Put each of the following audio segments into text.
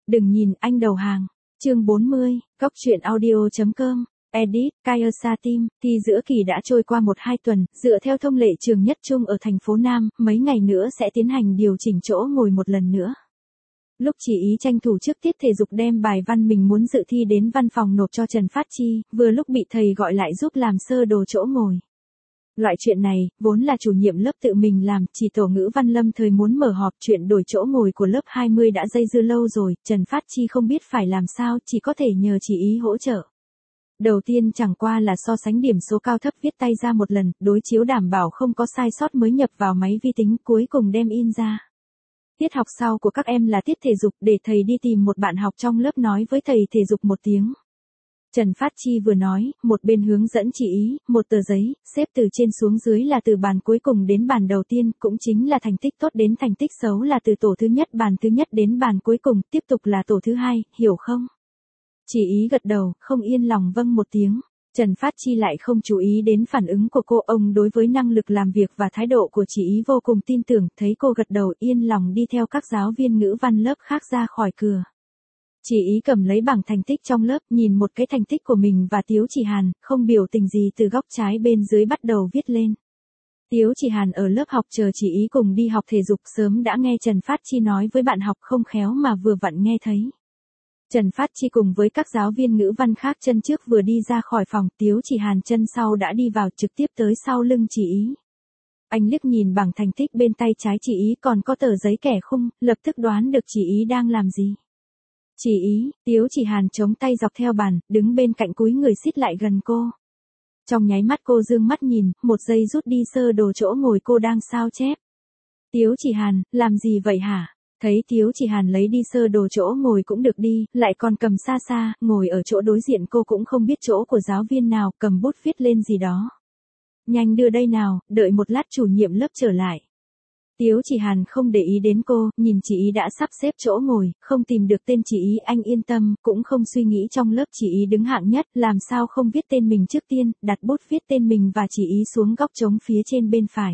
Đừng nhìn anh đầu hàng. Chương 40, Góc truyện audio.com. Edit, Kaysa Team. Thì giữa kỳ đã trôi qua 1-2 tuần, dựa theo thông lệ trường nhất trung ở thành phố Nam, mấy ngày nữa sẽ tiến hành điều chỉnh chỗ ngồi một lần nữa. Lúc Chỉ Ý tranh thủ trước tiết thể dục đem bài văn mình muốn dự thi đến văn phòng nộp cho Trần Phát Chi, vừa lúc bị thầy gọi lại giúp làm sơ đồ chỗ ngồi. Loại chuyện này, vốn là chủ nhiệm lớp tự mình làm, chỉ tổ ngữ văn Lâm thời muốn mở họp chuyện đổi chỗ ngồi của lớp 20 đã dây dưa lâu rồi, Trần Phát Chi không biết phải làm sao, chỉ có thể nhờ Chỉ Ý hỗ trợ. Đầu tiên chẳng qua là so sánh điểm số cao thấp viết tay ra một lần, đối chiếu đảm bảo không có sai sót mới nhập vào máy vi tính, cuối cùng đem in ra. Tiết học sau của các em là tiết thể dục, để thầy đi tìm một bạn học trong lớp nói với thầy thể dục một tiếng. Trần Phát Chi vừa nói, một bên hướng dẫn Chỉ Ý, một tờ giấy, xếp từ trên xuống dưới là từ bàn cuối cùng đến bàn đầu tiên, cũng chính là thành tích tốt đến thành tích xấu là từ tổ thứ nhất đến bàn cuối cùng, tiếp tục là tổ thứ hai, hiểu không? Chỉ Ý gật đầu, không yên lòng vâng một tiếng. Trần Phát Chi lại không chú ý đến phản ứng của cô, ông đối với năng lực làm việc và thái độ của Chỉ Ý vô cùng tin tưởng, thấy cô gật đầu yên lòng đi theo các giáo viên ngữ văn lớp khác ra khỏi cửa. Chỉ Ý cầm lấy bảng thành tích trong lớp, nhìn một cái thành tích của mình và Tiếu Chỉ Hàn, không biểu tình gì từ góc trái bên dưới bắt đầu viết lên. Tiếu Chỉ Hàn ở lớp học chờ Chỉ Ý cùng đi học thể dục sớm đã nghe Trần Phát Chi nói với bạn học không khéo mà vừa vặn nghe thấy. Trần Phát Chi cùng với các giáo viên ngữ văn khác chân trước vừa đi ra khỏi phòng, Tiếu Chỉ Hàn chân sau đã đi vào trực tiếp tới sau lưng Chỉ Ý. Anh liếc nhìn bảng thành tích bên tay trái Chỉ Ý còn có tờ giấy kẻ khung, lập tức đoán được Chỉ Ý đang làm gì. Chỉ Ý, Tiếu Chỉ Hàn chống tay dọc theo bàn, đứng bên cạnh cúi người xít lại gần cô. Trong nháy mắt cô dương mắt nhìn, một giây rút đi sơ đồ chỗ ngồi cô đang sao chép. Tiếu Chỉ Hàn, làm gì vậy hả? Thấy Tiếu Chỉ Hàn lấy đi sơ đồ chỗ ngồi cũng được đi, lại còn cầm xa xa, ngồi ở chỗ đối diện cô cũng không biết chỗ của giáo viên nào, cầm bút viết lên gì đó. Nhanh đưa đây nào, đợi một lát chủ nhiệm lớp trở lại. Tiếu Chỉ Hàn không để ý đến cô, nhìn Chỉ Ý đã sắp xếp chỗ ngồi, không tìm được tên Chỉ Ý anh yên tâm, cũng không suy nghĩ trong lớp Chỉ Ý đứng hạng nhất, làm sao không viết tên mình trước tiên, đặt bút viết tên mình và Chỉ Ý xuống góc trống phía trên bên phải.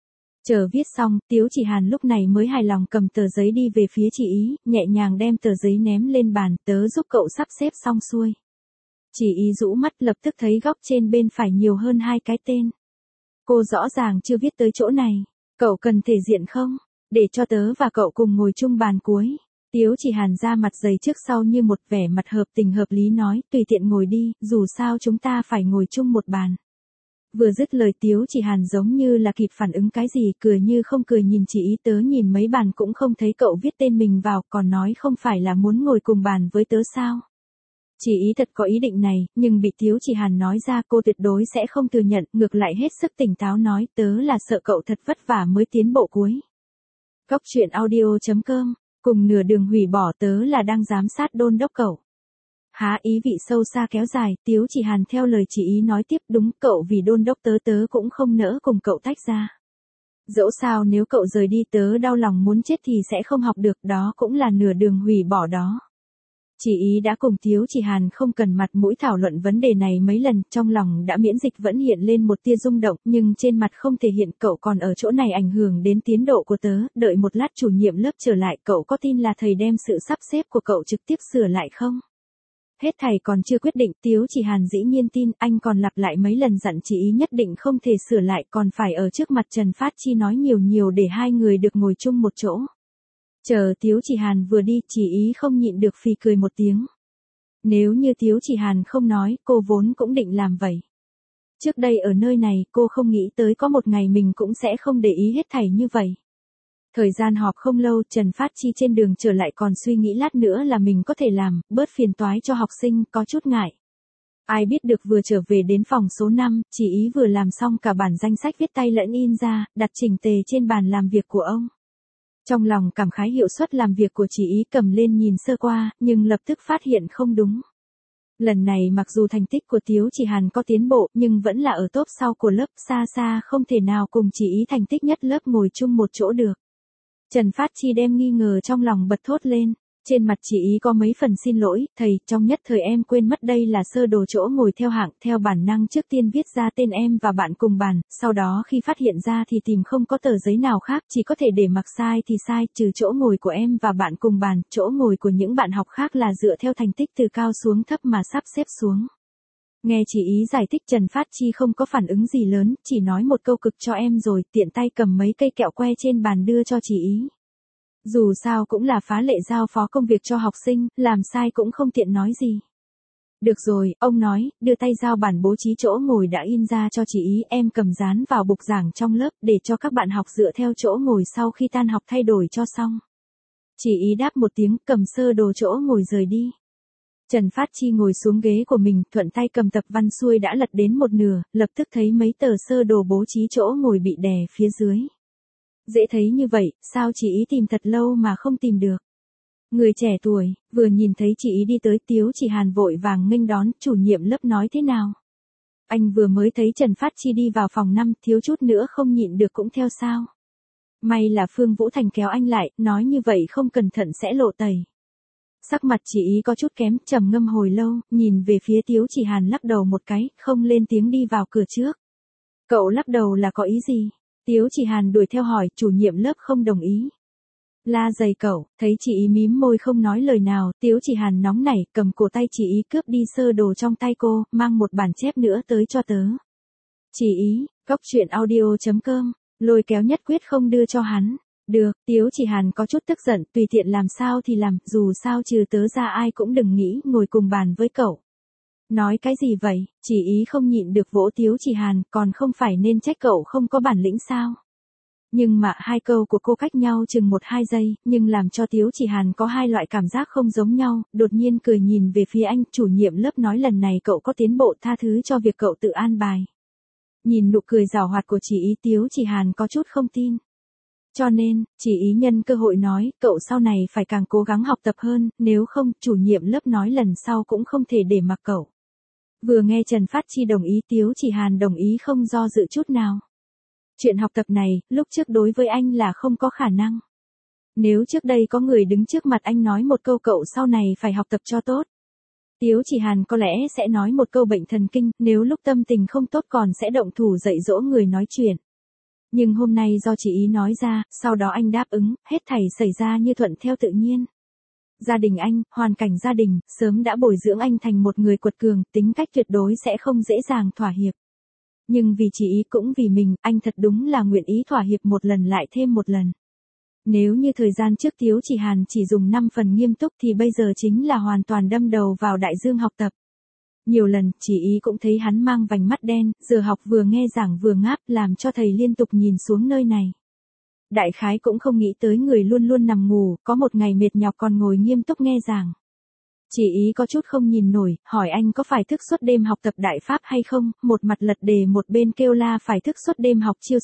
Chờ viết xong, Tiếu Chỉ Hàn lúc này mới hài lòng cầm tờ giấy đi về phía Chỉ Ý, nhẹ nhàng đem tờ giấy ném lên bàn, tớ giúp cậu sắp xếp xong xuôi. Chỉ Ý rũ mắt lập tức thấy góc trên bên phải nhiều hơn 2 cái tên. Cô rõ ràng chưa viết tới chỗ này. Cậu cần thể diện không? Để cho tớ và cậu cùng ngồi chung bàn cuối. Tiếu Chỉ Hàn ra mặt dày trước sau như một vẻ mặt hợp tình hợp lý nói, tùy tiện ngồi đi, dù sao chúng ta phải ngồi chung một bàn. Vừa dứt lời Tiếu Chỉ Hàn giống như là kịp phản ứng cái gì, cười như không cười nhìn Chỉ Ý, tớ nhìn mấy bàn cũng không thấy cậu viết tên mình vào, còn nói không phải là muốn ngồi cùng bàn với tớ sao? Chỉ Ý thật có ý định này, nhưng bị Tiếu Chỉ Hàn nói ra cô tuyệt đối sẽ không thừa nhận, ngược lại hết sức tỉnh táo nói, tớ là sợ cậu thật vất vả mới tiến bộ cuối. Góc truyện audio.com, cùng nửa đường hủy bỏ, tớ là đang giám sát đôn đốc cậu. Há ý vị sâu xa kéo dài, Tiếu Chỉ Hàn theo lời Chỉ Ý nói tiếp, đúng, cậu vì đôn đốc tớ cũng không nỡ cùng cậu tách ra. Dẫu sao nếu cậu rời đi tớ đau lòng muốn chết thì sẽ không học được, đó cũng là nửa đường hủy bỏ đó. Chỉ Ý đã cùng Tiếu Chỉ Hàn không cần mặt mũi thảo luận vấn đề này mấy lần, trong lòng đã miễn dịch vẫn hiện lên một tia rung động, nhưng trên mặt không thể hiện, cậu còn ở chỗ này ảnh hưởng đến tiến độ của tớ, đợi một lát chủ nhiệm lớp trở lại, cậu có tin là thầy đem sự sắp xếp của cậu trực tiếp sửa lại không? Hết thầy còn chưa quyết định, Tiếu Chỉ Hàn dĩ nhiên tin, anh còn lặp lại mấy lần dặn Chỉ Ý nhất định không thể sửa lại, còn phải ở trước mặt Trần Phát Chi nói nhiều để hai người được ngồi chung một chỗ. Chờ Tiếu Chỉ Hàn vừa đi, Chỉ Ý không nhịn được phì cười một tiếng. Nếu như Tiếu Chỉ Hàn không nói, cô vốn cũng định làm vậy. Trước đây ở nơi này, cô không nghĩ tới có một ngày mình cũng sẽ không để ý hết thảy như vậy. Thời gian họp không lâu, Trần Phát Chi trên đường trở lại còn suy nghĩ lát nữa là mình có thể làm, bớt phiền toái cho học sinh, có chút ngại. Ai biết được vừa trở về đến phòng số 5, Chỉ Ý vừa làm xong cả bản danh sách viết tay lẫn in ra, đặt chỉnh tề trên bàn làm việc của ông. Trong lòng cảm khái hiệu suất làm việc của Chỉ Ý, cầm lên nhìn sơ qua, nhưng lập tức phát hiện không đúng. Lần này mặc dù thành tích của Tiếu Chỉ Hàn có tiến bộ, nhưng vẫn là ở top sau của lớp, xa xa không thể nào cùng Chỉ Ý thành tích nhất lớp ngồi chung một chỗ được. Trần Phát Chi đem nghi ngờ trong lòng bật thốt lên. Trên mặt chị ý có mấy phần xin lỗi, thầy, trong nhất thời em quên mất đây là sơ đồ chỗ ngồi theo hạng, theo bản năng trước tiên viết ra tên em và bạn cùng bàn, sau đó khi phát hiện ra thì tìm không có tờ giấy nào khác, chỉ có thể để mặc sai thì sai, trừ chỗ ngồi của em và bạn cùng bàn, chỗ ngồi của những bạn học khác là dựa theo thành tích từ cao xuống thấp mà sắp xếp xuống. Nghe chị ý giải thích Trần Phát Chi không có phản ứng gì lớn, chỉ nói một câu cực cho em rồi, tiện tay cầm mấy cây kẹo que trên bàn đưa cho chị ý. Dù sao cũng là phá lệ giao phó công việc cho học sinh, làm sai cũng không tiện nói gì. Được rồi, ông nói, đưa tay giao bản bố trí chỗ ngồi đã in ra cho chị ý, em cầm dán vào bục giảng trong lớp để cho các bạn học dựa theo chỗ ngồi sau khi tan học thay đổi cho xong. Chị ý đáp một tiếng, cầm sơ đồ chỗ ngồi rời đi. Trần Phát Chi ngồi xuống ghế của mình, thuận tay cầm tập văn xuôi đã lật đến một nửa, lập tức thấy mấy tờ sơ đồ bố trí chỗ ngồi bị đè phía dưới. Dễ thấy như vậy, sao chị ý tìm thật lâu mà không tìm được. Người trẻ tuổi, vừa nhìn thấy chị ý đi tới, Tiếu Chỉ Hàn vội vàng nghênh đón, chủ nhiệm lớp nói thế nào. Anh vừa mới thấy Trần Phát Chi đi vào phòng 5, thiếu chút nữa không nhịn được cũng theo sao. May là Phương Vũ Thành kéo anh lại, nói như vậy không cẩn thận sẽ lộ tẩy. Sắc mặt chị ý có chút kém, trầm ngâm hồi lâu, nhìn về phía Tiếu Chỉ Hàn lắc đầu một cái, không lên tiếng đi vào cửa trước. Cậu lắc đầu là có ý gì? Tiếu Chỉ Hàn đuổi theo hỏi, chủ nhiệm lớp không đồng ý. La giày cậu, thấy chị ý mím môi không nói lời nào, Tiếu Chỉ Hàn nóng nảy, cầm cổ tay chị ý cướp đi sơ đồ trong tay cô, mang một bản chép nữa tới cho tớ. Chị ý, góc chuyện audio.com, lôi kéo nhất quyết không đưa cho hắn. Được, Tiếu Chỉ Hàn có chút tức giận, tùy tiện làm sao thì làm, dù sao trừ tớ ra ai cũng đừng nghĩ ngồi cùng bàn với cậu. Nói cái gì vậy, chị ý không nhịn được vỗ Tiếu Chỉ Hàn, còn không phải nên trách cậu không có bản lĩnh sao. Nhưng mà hai câu của cô cách nhau chừng 1-2 giây, nhưng làm cho Tiếu Chỉ Hàn có hai loại cảm giác không giống nhau, đột nhiên cười nhìn về phía anh, chủ nhiệm lớp nói lần này cậu có tiến bộ, tha thứ cho việc cậu tự an bài. Nhìn nụ cười giảo hoạt của chị ý, Tiếu Chỉ Hàn có chút không tin. Cho nên, chị ý nhân cơ hội nói, cậu sau này phải càng cố gắng học tập hơn, nếu không, chủ nhiệm lớp nói lần sau cũng không thể để mặc cậu. Vừa nghe Trần Phát Chi đồng ý, Tiếu Chỉ Hàn đồng ý không do dự chút nào. Chuyện học tập này, lúc trước đối với anh là không có khả năng. Nếu trước đây có người đứng trước mặt anh nói một câu cậu sau này phải học tập cho tốt. Tiếu Chỉ Hàn có lẽ sẽ nói một câu bệnh thần kinh, nếu lúc tâm tình không tốt còn sẽ động thủ dạy dỗ người nói chuyện. Nhưng hôm nay do chị ý nói ra, sau đó anh đáp ứng, hết thảy xảy ra như thuận theo tự nhiên. Gia đình anh, hoàn cảnh gia đình, sớm đã bồi dưỡng anh thành một người quật cường, tính cách tuyệt đối sẽ không dễ dàng thỏa hiệp. Nhưng vì chị ý cũng vì mình, anh thật đúng là nguyện ý thỏa hiệp một lần lại thêm một lần. Nếu như thời gian trước Tiếu Chỉ Hàn chỉ dùng 5 phần nghiêm túc thì bây giờ chính là hoàn toàn đâm đầu vào đại dương học tập. Nhiều lần, chị ý cũng thấy hắn mang vành mắt đen, giờ học vừa nghe giảng vừa ngáp, làm cho thầy liên tục nhìn xuống nơi này. Đại khái cũng không nghĩ tới người luôn luôn nằm ngủ, có một ngày mệt nhọc còn ngồi nghiêm túc nghe giảng. Chị ý có chút không nhìn nổi, hỏi anh có phải thức suốt đêm học tập đại pháp hay không, một mặt lật đề một bên kêu la phải thức suốt đêm học chiêu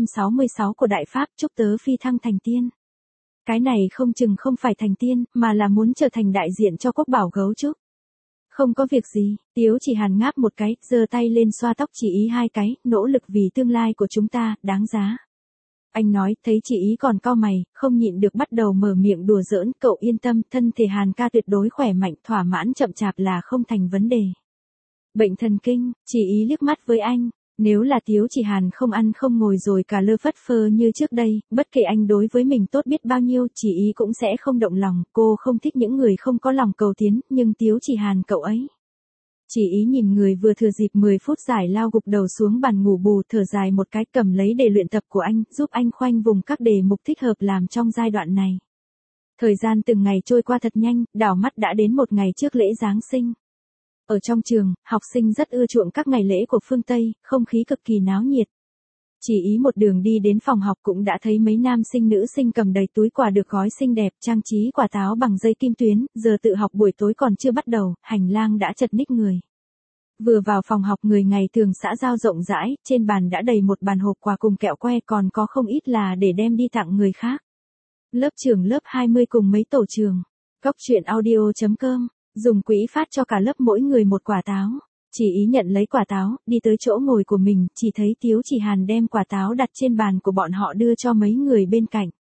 666 của đại pháp, chúc tớ phi thăng thành tiên. Cái này không chừng không phải thành tiên, mà là muốn trở thành đại diện cho quốc bảo gấu trúc. Không có việc gì, Tiếu Chỉ Hàn ngáp một cái, giơ tay lên xoa tóc chị ý 2 cái, nỗ lực vì tương lai của chúng ta, đáng giá. Anh nói, thấy chị ý còn cau mày, không nhịn được bắt đầu mở miệng đùa giỡn, cậu yên tâm, thân thể Hàn ca tuyệt đối khỏe mạnh, thỏa mãn chậm chạp là không thành vấn đề. Bệnh thần kinh, chị ý liếc mắt với anh, nếu là Tiếu Chỉ Hàn không ăn không ngồi rồi cả lơ phất phơ như trước đây, bất kể anh đối với mình tốt biết bao nhiêu, chị ý cũng sẽ không động lòng, cô không thích những người không có lòng cầu tiến, nhưng Tiếu Chỉ Hàn cậu ấy. Chị ý nhìn người vừa thừa dịp 10 phút giải lao gục đầu xuống bàn ngủ bù, thở dài một cái, cầm lấy đề luyện tập của anh, giúp anh khoanh vùng các đề mục thích hợp làm trong giai đoạn này. Thời gian từng ngày trôi qua thật nhanh, đảo mắt đã đến một ngày trước lễ Giáng sinh. Ở trong trường, học sinh rất ưa chuộng các ngày lễ của phương Tây, không khí cực kỳ náo nhiệt. Chị ý một đường đi đến phòng học cũng đã thấy mấy nam sinh nữ sinh cầm đầy túi quà được gói xinh đẹp, trang trí quả táo bằng dây kim tuyến, giờ tự học buổi tối còn chưa bắt đầu, hành lang đã chật ních người. Vừa vào phòng học người ngày thường xã giao rộng rãi, trên bàn đã đầy một bàn hộp quà cùng kẹo que, còn có không ít là để đem đi tặng người khác. Lớp trưởng lớp 20 cùng mấy tổ trường. Góc chuyện audio.com, dùng quỹ phát cho cả lớp mỗi người một quả táo. Chị ý nhận lấy quả táo, đi tới chỗ ngồi của mình, chỉ thấy Tiếu Chỉ Hàn đem quả táo đặt trên bàn của bọn họ đưa cho mấy người bên cạnh.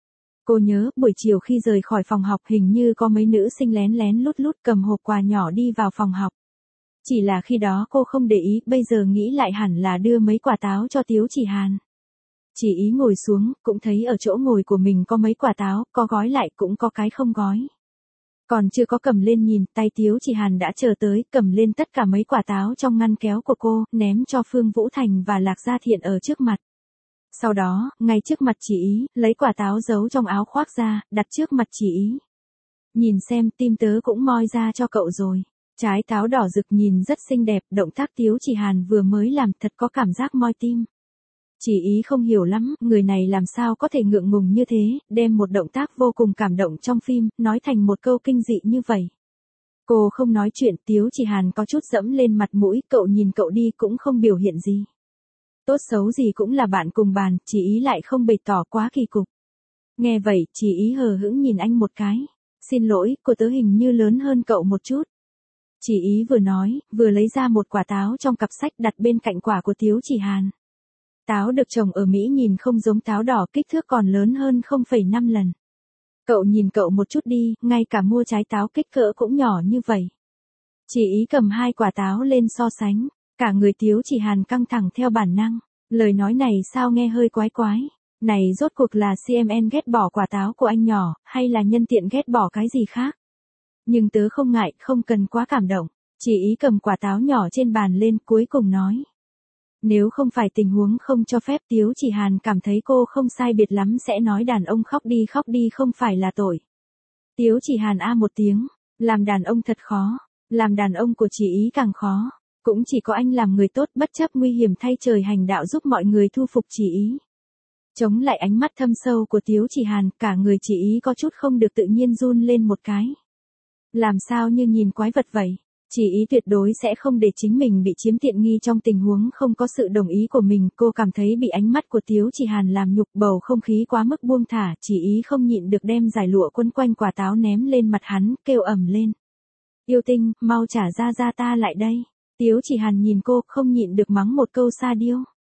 Cô nhớ, buổi chiều khi rời khỏi phòng học hình như có mấy nữ sinh lén lén lút lút cầm hộp quà nhỏ đi vào phòng học. Chỉ là khi đó cô không để ý, bây giờ nghĩ lại hẳn là đưa mấy quả táo cho Tiếu Chỉ Hàn. Chỉ ý ngồi xuống, cũng thấy ở chỗ ngồi của mình có mấy quả táo, có gói lại cũng có cái không gói. Còn chưa có cầm lên nhìn, tay Tiếu Chỉ Hàn đã chờ tới, cầm lên tất cả mấy quả táo trong ngăn kéo của cô, ném cho Phương Vũ Thành và Lạc Gia Thiện ở trước mặt. Sau đó, ngay trước mặt chỉ ý, lấy quả táo giấu trong áo khoác ra, đặt trước mặt chỉ ý. Nhìn xem, tim tớ cũng moi ra cho cậu rồi. Trái táo đỏ rực nhìn rất xinh đẹp, động tác Tiếu Chỉ Hàn vừa mới làm thật có cảm giác moi tim. Chỉ ý không hiểu lắm, người này làm sao có thể ngượng ngùng như thế, đem một động tác vô cùng cảm động trong phim, nói thành một câu kinh dị như vậy. Cô không nói chuyện, Tiếu Chỉ Hàn có chút dẫm lên mặt mũi, cậu nhìn cậu đi cũng không biểu hiện gì. Tốt xấu gì cũng là bạn cùng bàn, chỉ ý lại không bày tỏ quá kỳ cục. Nghe vậy, chỉ ý hờ hững nhìn anh một cái. Xin lỗi, cô tớ hình như lớn hơn cậu một chút. Chỉ ý vừa nói, vừa lấy ra một quả táo trong cặp sách đặt bên cạnh quả của Tiếu Chỉ Hàn. Táo được trồng ở Mỹ nhìn không giống táo đỏ, kích thước còn lớn hơn 0,5 lần. Cậu nhìn cậu một chút đi, ngay cả mua trái táo kích cỡ cũng nhỏ như vậy. Chỉ ý cầm hai quả táo lên so sánh, cả người Tiếu Chỉ Hàn căng thẳng theo bản năng. Lời nói này sao nghe hơi quái quái. Này rốt cuộc là CMN ghét bỏ quả táo của anh nhỏ, hay là nhân tiện ghét bỏ cái gì khác? Nhưng tớ không ngại, không cần quá cảm động. Chỉ ý cầm quả táo nhỏ trên bàn lên, cuối cùng nói. Nếu không phải tình huống không cho phép, Tiếu Chỉ Hàn cảm thấy cô không sai biệt lắm sẽ nói đàn ông khóc đi không phải là tội. Tiếu Chỉ Hàn a một tiếng, làm đàn ông thật khó, làm đàn ông của chỉ ý càng khó. Cũng chỉ có anh làm người tốt bất chấp nguy hiểm thay trời hành đạo giúp mọi người thu phục chỉ ý. Chống lại ánh mắt thâm sâu của Tiếu Chỉ Hàn, cả người chỉ ý có chút không được tự nhiên run lên một cái. Làm sao như nhìn quái vật vậy? Chỉ ý tuyệt đối sẽ không để chính mình bị chiếm tiện nghi trong tình huống không có sự đồng ý của mình. Cô cảm thấy bị ánh mắt của Tiếu Chỉ Hàn làm nhục, bầu không khí quá mức buông thả, chỉ ý không nhịn được đem giải lụa quấn quanh quả táo ném lên mặt hắn, kêu ầm lên. Yêu tinh, mau trả ra ta lại đây. Tiếu Chỉ Hàn nhìn cô, không nhịn được mắng một câu sa điêu.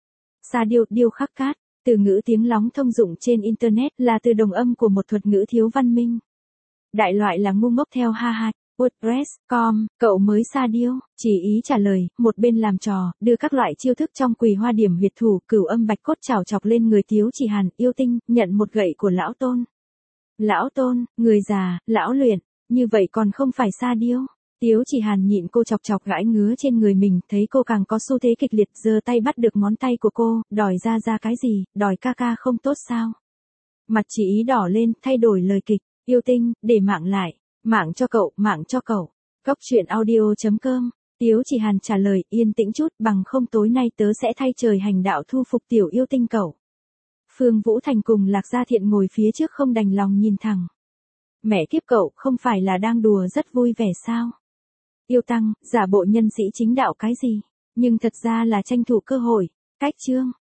Sa điêu, điêu khắc cát, từ ngữ tiếng lóng thông dụng trên Internet, là từ đồng âm của một thuật ngữ thiếu văn minh. Đại loại là ngu ngốc theo ha ha. WordPress.com, cậu mới sa điêu, chỉ ý trả lời, một bên làm trò, đưa các loại chiêu thức trong Quỳ Hoa Điểm huyệt thủ, cửu âm bạch cốt chảo chọc lên người Tiếu Chỉ Hàn, yêu tinh, nhận một gậy của lão tôn. Lão tôn, người già, lão luyện, như vậy còn không phải sa điêu. Tiếu Chỉ Hàn nhịn cô chọc chọc gãi ngứa trên người mình, thấy cô càng có xu thế kịch liệt, giơ tay bắt được ngón tay của cô, đòi ra cái gì, đòi ca không tốt sao? Mặt chỉ ý đỏ lên, thay đổi lời kịch, yêu tinh, để mạng lại. Mạng cho cậu. Góc truyện audio.com. Tiếu Chỉ Hàn trả lời, yên tĩnh chút, bằng không tối nay tớ sẽ thay trời hành đạo thu phục tiểu yêu tinh cậu. Phương Vũ Thành cùng Lạc Gia Thiện ngồi phía trước không đành lòng nhìn thẳng. Mẹ kiếp cậu, không phải là đang đùa rất vui vẻ sao? Yêu tăng, giả bộ nhân sĩ chính đạo cái gì? Nhưng thật ra là tranh thủ cơ hội. Cách chương.